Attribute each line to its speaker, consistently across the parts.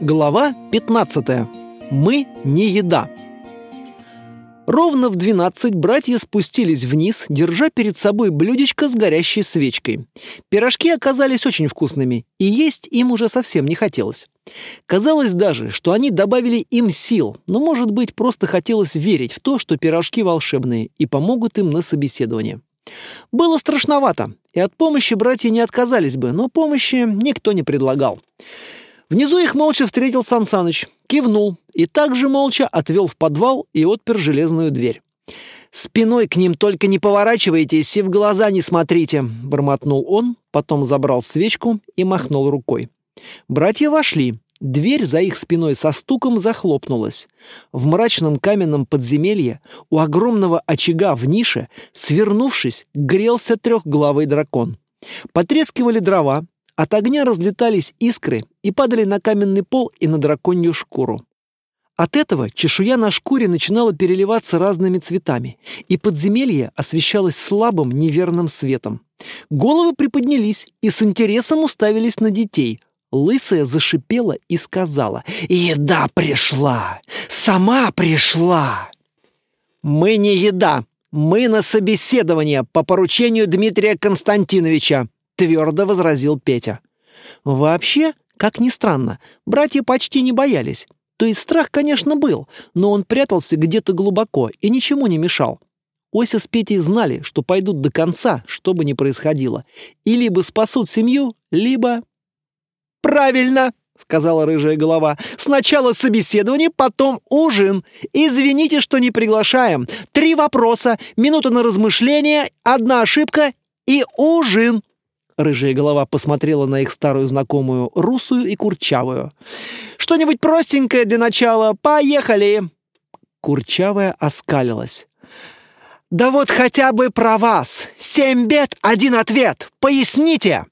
Speaker 1: Глава 15. Мы не еда. Ровно в 12 братья спустились вниз, держа перед собой блюдечко с горящей свечкой. Пирожки оказались очень вкусными, и есть им уже совсем не хотелось. Казалось даже, что они добавили им сил, но, может быть, просто хотелось верить в то, что пирожки волшебные и помогут им на собеседовании. Было страшновато, и от помощи братья не отказались бы, но помощи никто не предлагал. Внизу их молча встретил Сан Саныч, кивнул и также молча отвел в подвал и отпер железную дверь. «Спиной к ним только не поворачивайтесь и в глаза не смотрите», — бормотнул он, потом забрал свечку и махнул рукой. Братья вошли. Дверь за их спиной со стуком захлопнулась. В мрачном каменном подземелье у огромного очага в нише, свернувшись, грелся трехглавый дракон. Потрескивали дрова, от огня разлетались искры и падали на каменный пол и на драконью шкуру. От этого чешуя на шкуре начинала переливаться разными цветами, и подземелье освещалось слабым неверным светом. Головы приподнялись и с интересом уставились на детей. Лысая зашипела и сказала: «Еда пришла! Сама пришла!» «Мы не еда! Мы на собеседование по поручению Дмитрия Константиновича!» — твердо возразил Петя. Вообще, как ни странно, братья почти не боялись. То есть страх, конечно, был, но он прятался где-то глубоко и ничему не мешал. Ося с Петей знали, что пойдут до конца, что бы ни происходило, и либо спасут семью, либо... «Правильно!» — сказала рыжая голова. «Сначала собеседование, потом ужин. Извините, что не приглашаем. 3 вопроса, минута на размышление, 1 ошибка и ужин». Рыжая голова посмотрела на их старую знакомую, русую и курчавую. «Что-нибудь простенькое для начала. Поехали!» Курчавая оскалилась. «Да вот хотя бы про вас. 7 бед, 1 ответ. Поясните!»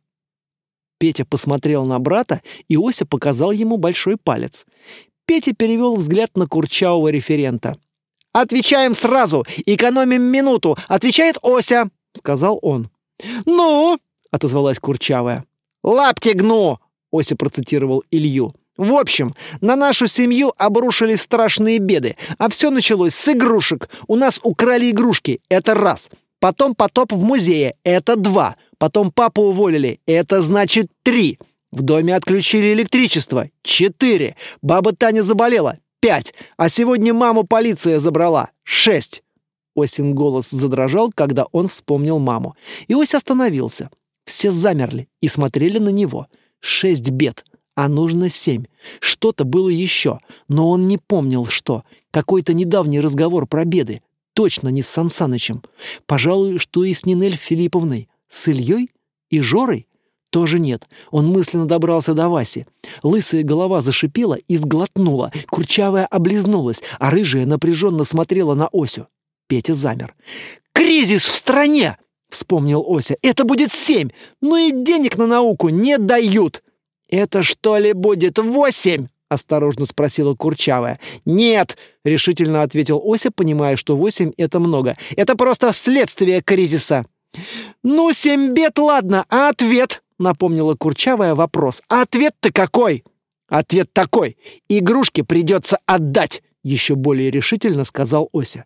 Speaker 1: Петя посмотрел на брата, и Ося показал ему большой палец. Петя перевел взгляд на курчавого референта. «Отвечаем сразу, экономим минуту. Отвечает Ося», — сказал он. «Ну?» — отозвалась курчавая. «Лапти гну!» — Ося процитировал Илью. «В общем, на нашу семью обрушились страшные беды, а все началось с игрушек. У нас украли игрушки, это раз. Потом потоп в музее, это 2. Потом папу уволили, это значит 3. В доме отключили электричество, 4. Баба Таня заболела, 5. А сегодня маму полиция забрала, 6. Осин голос задрожал, когда он вспомнил маму. И Ось остановился. Все замерли и смотрели на него. 6 бед, а нужно 7. Что-то было еще, но он не помнил, что. Какой-то недавний разговор про беды. Точно не с Сан Санычем. Пожалуй, что и с Нинель Филипповной. С Ильей? И Жорой? Тоже нет. Он мысленно добрался до Васи. Лысая голова зашипела и сглотнула. Курчавая облизнулась, а рыжая напряженно смотрела на Осю. Петя замер. «Кризис в стране!» — вспомнил Ося. «Это будет 7, но и денег на науку не дают!» «Это что ли будет 8?» — осторожно спросила курчавая. «Нет!» — решительно ответил Ося, понимая, что 8 — это много. «Это просто следствие кризиса!» «Ну, 7 бед, ладно, а ответ?» — напомнила курчавая вопрос. «А ответ-то какой?» «Ответ такой. Игрушки придется отдать!» — еще более решительно сказал Ося.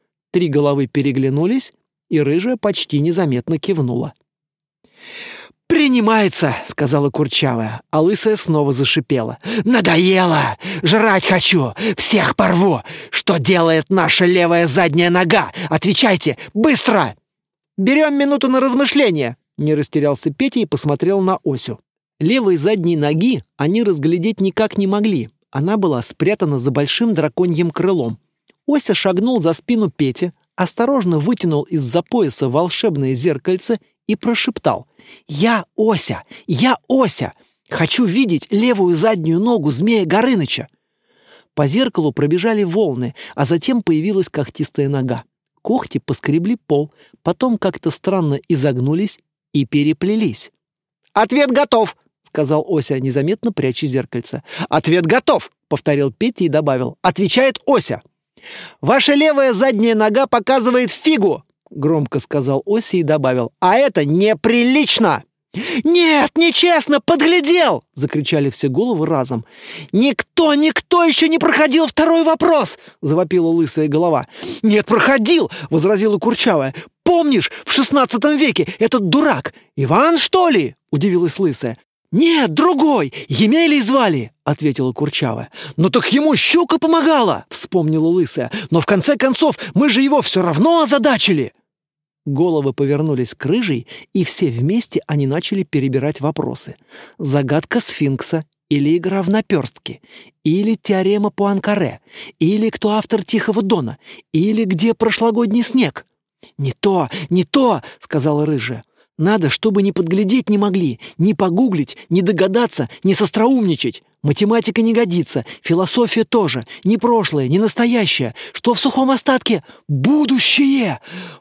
Speaker 1: 3 головы переглянулись, и рыжая почти незаметно кивнула. «Принимается», — сказала курчавая, а лысая снова зашипела. «Надоело! Жрать хочу! Всех порву! Что делает наша левая задняя нога? Отвечайте! Быстро!» «Берем минуту на размышление», — не растерялся Петя и посмотрел на Осю. Левой задней ноги они разглядеть никак не могли. Она была спрятана за большим драконьим крылом. Ося шагнул за спину Пети, осторожно вытянул из-за пояса волшебное зеркальце и прошептал: «Я Ося! Я Ося! Хочу видеть левую заднюю ногу Змея Горыныча!» По зеркалу пробежали волны, а затем появилась когтистая нога. Когти поскребли пол, потом как-то странно изогнулись и переплелись. «Ответ готов!» — сказал Ося, незаметно пряча зеркальце. «Ответ готов!» — повторил Петя и добавил. «Отвечает Ося!» «Ваша левая задняя нога показывает фигу!» — громко сказал Ося и добавил. «А это неприлично!» «Нет, нечестно, подглядел!» — закричали все головы разом. «Никто еще не проходил второй вопрос!» — завопила лысая голова. «Нет, проходил!» — возразила курчавая. «Помнишь, в 16 веке этот дурак? Иван, что ли?» — удивилась лысая. «Нет, другой! Емелей звали!» — ответила курчавая. «Ну так ему щука помогала!» — вспомнила лысая. «Но в конце концов мы же его все равно озадачили!» Головы повернулись к рыжей, и все вместе они начали перебирать вопросы. Загадка сфинкса, или игра в наперстки, или теорема Пуанкаре, или кто автор Тихого Дона, или где прошлогодний снег. «Не то, — сказала рыжая. «Надо, чтобы ни подглядеть не могли, ни погуглить, ни догадаться, ни состроумничать. Математика не годится, философия тоже, ни прошлое, ни настоящее. Что в сухом остатке? Будущее!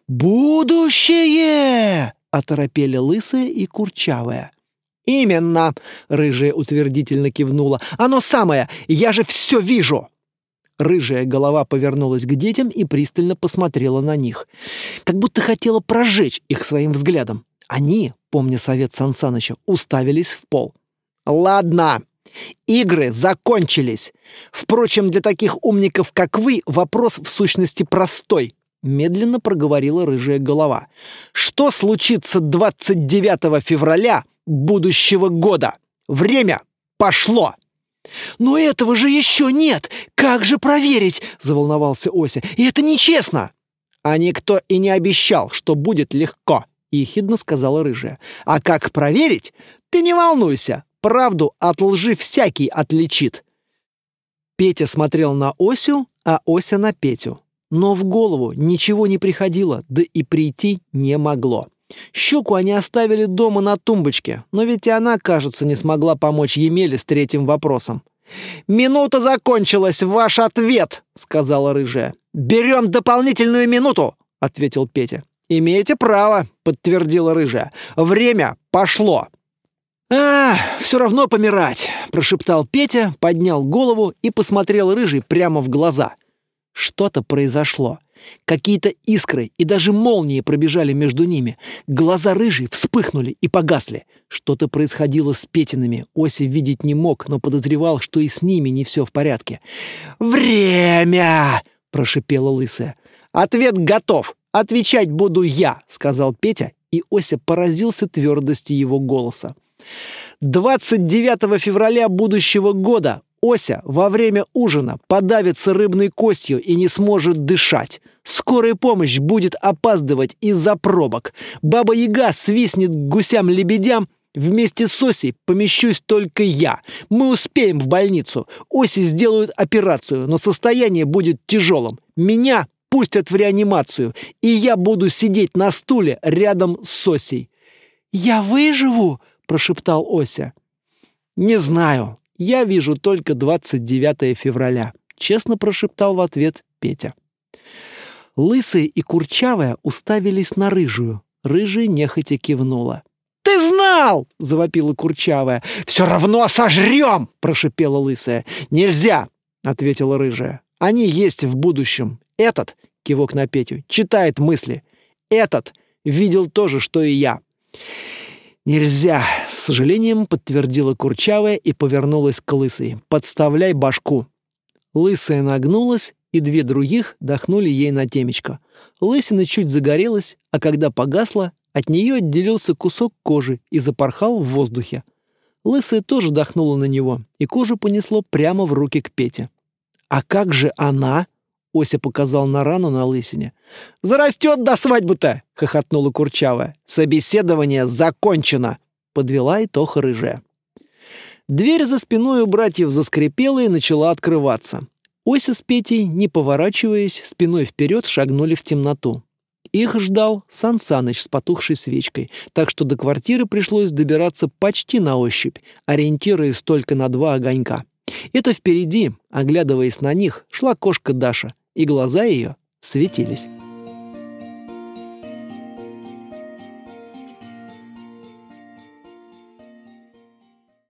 Speaker 1: Будущее!» — оторопели лысая и курчавая. «Именно!» — рыжая утвердительно кивнула. «Оно самое! Я же все вижу!» Рыжая голова повернулась к детям и пристально посмотрела на них, как будто хотела прожечь их своим взглядом. Они, помня совет Сан Саныча, уставились в пол. «Ладно, игры закончились. Впрочем, для таких умников, как вы, вопрос в сущности простой», — медленно проговорила рыжая голова. «Что случится 29 февраля будущего года? Время пошло!» «Но этого же еще нет! Как же проверить?» — заволновался Ося. «И это нечестно!» «А никто и не обещал, что будет легко», — ехидно сказала рыжая. «А как проверить? Ты не волнуйся, правду от лжи всякий отличит». Петя смотрел на Осю, а Ося на Петю. Но в голову ничего не приходило, да и прийти не могло. Щуку они оставили дома на тумбочке, но ведь и она, кажется, не смогла помочь Емеле с третьим вопросом. «Минута закончилась, ваш ответ!» — сказала рыжая. «Берем дополнительную минуту!» — ответил Петя. «Имеете право!» — подтвердила рыжая. «Время пошло!» «Все равно помирать!» — прошептал Петя, поднял голову и посмотрел рыжей прямо в глаза. Что-то произошло. Какие-то искры и даже молнии пробежали между ними. Глаза рыжей вспыхнули и погасли. Что-то происходило с Петиными. Ося видеть не мог, но подозревал, что и с ними не все в порядке. «Время!» — прошипела лысая. «Ответ готов. Отвечать буду я», — сказал Петя, и Ося поразился твердости его голоса. 29 февраля будущего года Ося во время ужина подавится рыбной костью и не сможет дышать. Скорая помощь будет опаздывать из-за пробок. Баба-яга свистнет к гусям-лебедям. Вместе с Осей помещусь только я. Мы успеем в больницу. Осе сделают операцию, но состояние будет тяжелым. Меня пустят в реанимацию, и я буду сидеть на стуле рядом с Осей. «Я выживу?» – прошептал Ося. «Не знаю. Я вижу только 29 февраля», — честно прошептал в ответ Петя. Лысая и курчавая уставились на рыжую. Рыжая нехотя кивнула. «Ты знал!» — завопила курчавая. «Все равно сожрем!» — прошипела лысая. «Нельзя!» — ответила рыжая. «Они есть в будущем. Этот, — кивок на Петю, — читает мысли. Этот видел то же, что и я». «Нельзя!» — с сожалением подтвердила курчавая и повернулась к лысой. «Подставляй башку!» Лысая нагнулась, и две других дохнули ей на темечко. Лысина чуть загорелась, а когда погасла, от нее отделился кусок кожи и запорхал в воздухе. Лысая тоже дохнула на него, и кожу понесло прямо в руки к Пете. «А как же она?» — Ося показал на рану на лысине. «Зарастет до свадьбы-то!» — хохотнула курчавая. «Собеседование закончено!» — подвела итог рыжая. Дверь за спиной у братьев заскрипела и начала открываться. Ося с Петей, не поворачиваясь, спиной вперед шагнули в темноту. Их ждал Сан Саныч с потухшей свечкой, так что до квартиры пришлось добираться почти на ощупь, ориентируясь только на 2 огонька. Это впереди, оглядываясь на них, шла кошка Даша, и глаза ее светились.